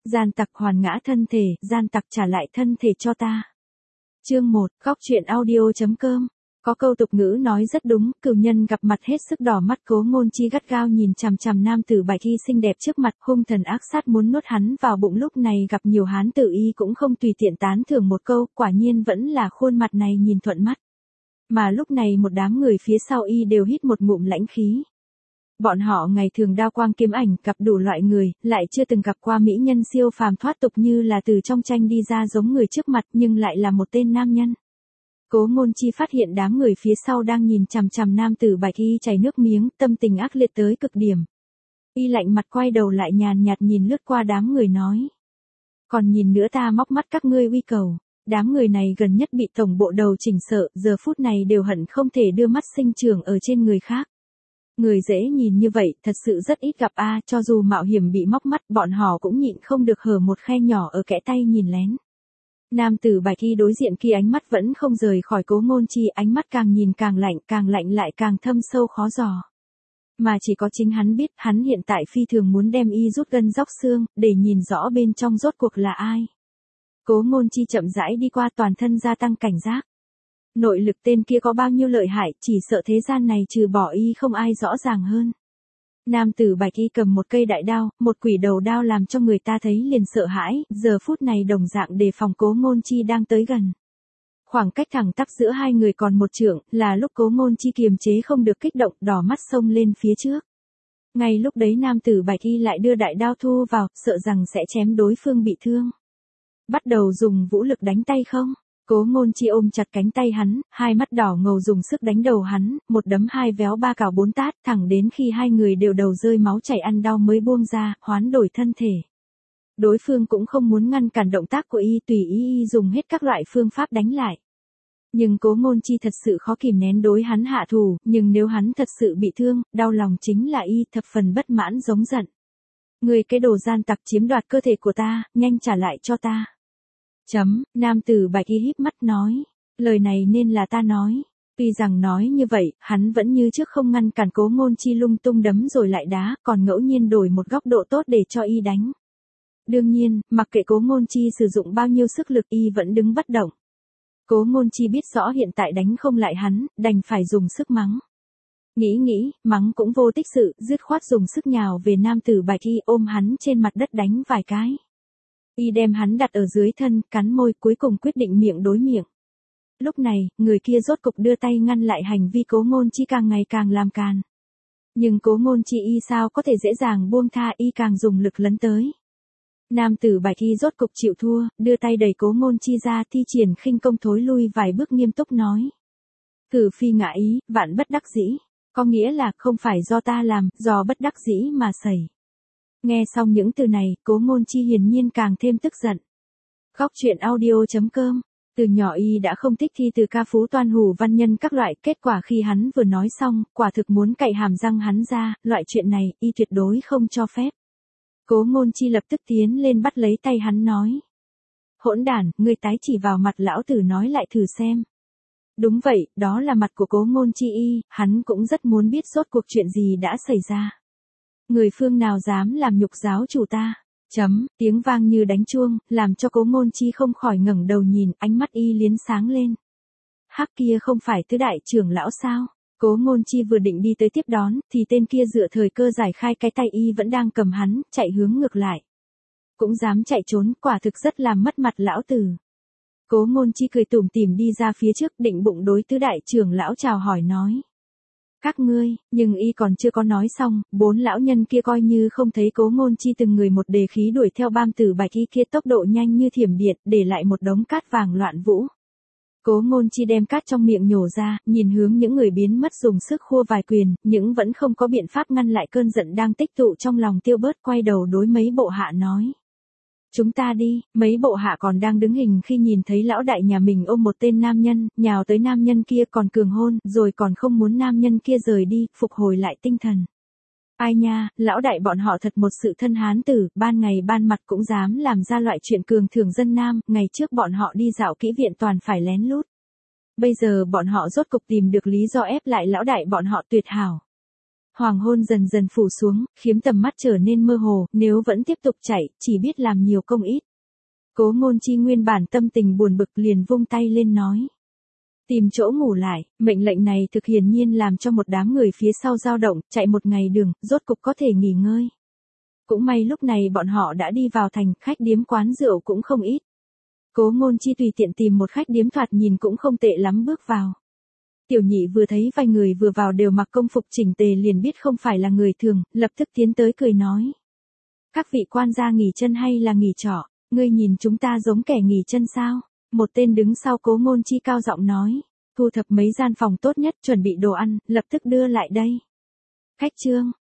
Gian tặc hoàn ngã thân thể, gian tặc trả lại thân thể cho ta. Chương 1, góc truyện audio.com. Có câu tục ngữ nói rất đúng, cửu nhân gặp mặt hết sức đỏ mắt. Cố Ngôn Chi gắt gao nhìn chằm chằm nam tử bạch y xinh đẹp trước mặt, hung thần ác sát muốn nuốt hắn vào bụng. Lúc này gặp nhiều hán tử y cũng không tùy tiện tán thưởng một câu, quả nhiên vẫn là khuôn mặt này nhìn thuận mắt. Mà lúc này một đám người phía sau y đều hít một ngụm lãnh khí. Bọn họ ngày thường đao quang kiếm ảnh, gặp đủ loại người, lại chưa từng gặp qua mỹ nhân siêu phàm thoát tục như là từ trong tranh đi ra giống người trước mặt, nhưng lại là một tên nam nhân. Cố Ngôn Chi phát hiện đám người phía sau đang nhìn chằm chằm nam tử bạch y chảy nước miếng, tâm tình ác liệt tới cực điểm. Y lạnh mặt quay đầu lại nhàn nhạt nhìn lướt qua đám người nói. Còn nhìn nữa ta móc mắt các ngươi uy cầu. Đám người này gần nhất bị tổng bộ đầu chỉnh sợ, giờ phút này đều hận không thể đưa mắt sinh trưởng ở trên người khác. Người dễ nhìn như vậy, thật sự rất ít gặp a, cho dù mạo hiểm bị móc mắt, bọn họ cũng nhịn không được hở một khe nhỏ ở kẽ tay nhìn lén. Nam tử bạch y đối diện kia ánh mắt vẫn không rời khỏi Cố Ngôn Chi, ánh mắt càng nhìn càng lạnh lại càng thâm sâu khó dò. Mà chỉ có chính hắn biết, hắn hiện tại phi thường muốn đem y rút gân róc xương, để nhìn rõ bên trong rốt cuộc là ai. Cố Ngôn Chi chậm rãi đi qua, toàn thân gia tăng cảnh giác. Nội lực tên kia có bao nhiêu lợi hại, chỉ sợ thế gian này trừ bỏ y không ai rõ ràng hơn. Nam tử bạch y cầm một cây đại đao, một quỷ đầu đao làm cho người ta thấy liền sợ hãi, giờ phút này đồng dạng đề phòng Cố Ngôn Chi đang tới gần. Khoảng cách thẳng tắp giữa hai người còn một trượng, là lúc Cố Ngôn Chi kiềm chế không được kích động, đỏ mắt xông lên phía trước. Ngay lúc đấy nam tử bạch y lại đưa đại đao thu vào, sợ rằng sẽ chém đối phương bị thương. Bắt đầu dùng vũ lực đánh tay không? Cố Ngôn Chi ôm chặt cánh tay hắn, hai mắt đỏ ngầu dùng sức đánh đầu hắn, một đấm hai véo ba cào bốn tát, thẳng đến khi hai người đều đầu rơi máu chảy ăn đau mới buông ra, hoán đổi thân thể. Đối phương cũng không muốn ngăn cản động tác của y, tùy y dùng hết các loại phương pháp đánh lại. Nhưng Cố Ngôn Chi thật sự khó kìm nén đối hắn hạ thủ, nhưng nếu hắn thật sự bị thương, đau lòng chính là y, thập phần bất mãn giống giận. Người cái đồ gian tặc chiếm đoạt cơ thể của ta, nhanh trả lại cho ta. Nam tử bạch y híp mắt nói, lời này nên là ta nói. Tuy rằng nói như vậy, hắn vẫn như trước không ngăn cản Cố Ngôn Chi lung tung đấm rồi lại đá, còn ngẫu nhiên đổi một góc độ tốt để cho y đánh. Đương nhiên, mặc kệ Cố Ngôn Chi sử dụng bao nhiêu sức lực y vẫn đứng bất động. Cố Ngôn Chi biết rõ hiện tại đánh không lại hắn, đành phải dùng sức mắng. Nghĩ, mắng cũng vô tích sự, dứt khoát dùng sức nhào về nam tử bạch y, ôm hắn trên mặt đất đánh vài cái. Y đem hắn đặt ở dưới thân, cắn môi, cuối cùng quyết định miệng đối miệng. Lúc này, người kia rốt cục đưa tay ngăn lại hành vi Cố Ngôn Chi càng ngày càng làm càn. Nhưng Cố Ngôn Chi y sao có thể dễ dàng buông tha, y càng dùng lực lấn tới. Nam tử bạch y rốt cục chịu thua, đưa tay đẩy Cố Ngôn Chi ra, thi triển khinh công thối lui vài bước, nghiêm túc nói. Cử phi ngã ý, vạn bất đắc dĩ. Có nghĩa là không phải do ta làm, do bất đắc dĩ mà xảy. Nghe xong những từ này, Cố Ngôn Chi hiển nhiên càng thêm tức giận. Góc truyện audio.com. Từ nhỏ y đã không thích thi từ ca phú toan hủ văn nhân các loại, kết quả khi hắn vừa nói xong, quả thực muốn cạy hàm răng hắn ra, loại chuyện này, y tuyệt đối không cho phép. Cố Ngôn Chi lập tức tiến lên bắt lấy tay hắn nói. Hỗn đản, ngươi tái chỉ vào mặt lão tử nói lại thử xem. Đúng vậy, đó là mặt của Cố Ngôn Chi y, hắn cũng rất muốn biết rốt cuộc chuyện gì đã xảy ra. Người phương nào dám làm nhục giáo chủ ta? Tiếng vang như đánh chuông, làm cho Cố Ngôn Chi không khỏi ngẩng đầu nhìn, ánh mắt y liến sáng lên. Hắc kia không phải tứ đại trưởng lão sao? Cố Ngôn Chi vừa định đi tới tiếp đón, thì tên kia dựa thời cơ giải khai cái tay y vẫn đang cầm hắn, chạy hướng ngược lại. Cũng dám chạy trốn, quả thực rất làm mất mặt lão tử. Cố Ngôn Chi cười tủm tỉm đi ra phía trước, định bụng đối tứ đại trưởng lão chào hỏi nói. Các ngươi, nhưng y còn chưa có nói xong, bốn lão nhân kia coi như không thấy Cố Ngôn Chi từng người một đề khí đuổi theo bam tử bạch y kia tốc độ nhanh như thiểm điện, để lại một đống cát vàng loạn vũ. Cố Ngôn Chi đem cát trong miệng nhổ ra, nhìn hướng những người biến mất dùng sức khua vài quyền, nhưng vẫn không có biện pháp ngăn lại cơn giận đang tích tụ trong lòng tiêu bớt, quay đầu đối mấy bộ hạ nói. Chúng ta đi, mấy bộ hạ còn đang đứng hình khi nhìn thấy lão đại nhà mình ôm một tên nam nhân, nhào tới nam nhân kia còn cường hôn, rồi còn không muốn nam nhân kia rời đi, phục hồi lại tinh thần. Ai nha, lão đại bọn họ thật một sự thân hán tử, ban ngày ban mặt cũng dám làm ra loại chuyện cường thường dân nam, ngày trước bọn họ đi dạo kỹ viện toàn phải lén lút. Bây giờ bọn họ rốt cục tìm được lý do ép lại lão đại bọn họ tuyệt hảo. Hoàng hôn dần dần phủ xuống, khiến tầm mắt trở nên mơ hồ, nếu vẫn tiếp tục chạy, chỉ biết làm nhiều công ít. Cố Ngôn Chi nguyên bản tâm tình buồn bực liền vung tay lên nói. Tìm chỗ ngủ lại, mệnh lệnh này thực hiển nhiên làm cho một đám người phía sau dao động, chạy một ngày đường, rốt cục có thể nghỉ ngơi. Cũng may lúc này bọn họ đã đi vào thành, khách điếm quán rượu cũng không ít. Cố Ngôn Chi tùy tiện tìm một khách điếm thoạt nhìn cũng không tệ lắm bước vào. Tiểu Nhị vừa thấy vài người vừa vào đều mặc công phục chỉnh tề liền biết không phải là người thường, lập tức tiến tới cười nói. Các vị quan gia nghỉ chân hay là nghỉ trọ, ngươi nhìn chúng ta giống kẻ nghỉ chân sao? Một tên đứng sau Cố Ngôn Chi cao giọng nói, thu thập mấy gian phòng tốt nhất chuẩn bị đồ ăn, lập tức đưa lại đây. Khách trương,